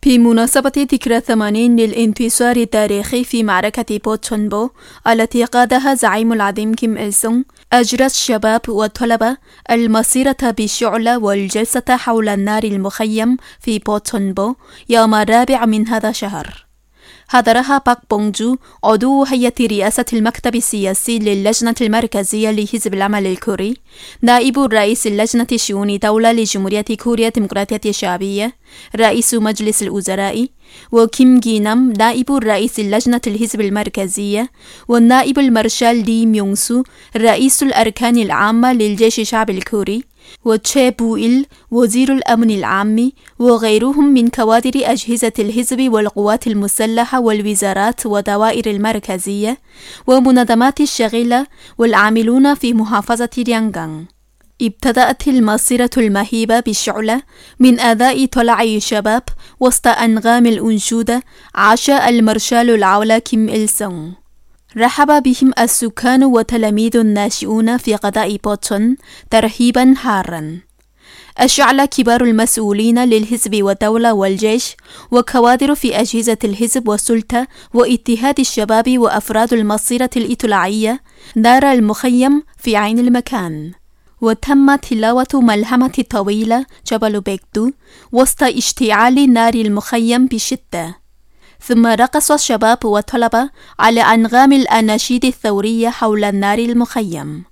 في مناسبة ذكرى 80 للانتصار التاريخي في معركة بوتشونبو التي قادها زعيم العظيم كيم إل سونغ، أجرى الشباب والطلبة المسيرة بالشعلة والجلسة حول النار المخيم في بوتشونبو يوم 4 من هذا الشهر. حضرها باك بونغ جو عضو هيئة رئاسة المكتب السياسي للجنة المركزية لحزب العمل الكوري، نائب رئيس اللجنة شؤون دولة لجمهورية كوريا الديمقراطية الشعبية، رئيس مجلس الوزراء، وكيم جي نام نائب رئيس اللجنة الحزب المركزية، والنائب المارشال لي ميونغ سو رئيس الأركان العامة للجيش الشعبي الكوري، وتشي بو إل وزير الأمن العام، وغيرهم من كوادر أجهزة الحزب والقوات المسلحة والوزارات والدوائر المركزية ومنظمات الشغيلة والعاملون في محافظة ريانغان. ابتدأت المسيرة المهيبة بالشعلة من أداء طلع الشباب وسط أنغام الأنشودة عشاء المارشال العولة كيم إل سونغ. رحب بهم السكان وتلاميذ الناشئون في قضاء بوتشون ترحيبا حارا. أشعل كبار المسؤولين للحزب والدولة والجيش وكوادر في أجهزة الحزب والسلطة واتحاد الشباب وأفراد المسيرة الإطلاعية نار المخيم في عين المكان، وتم تلاوة ملحمة طويلة جبل بيكدو وسط اشتعال نار المخيم بشدة. ثم رقص الشباب والطلبة على أنغام الأناشيد الثورية حول النار المخيم.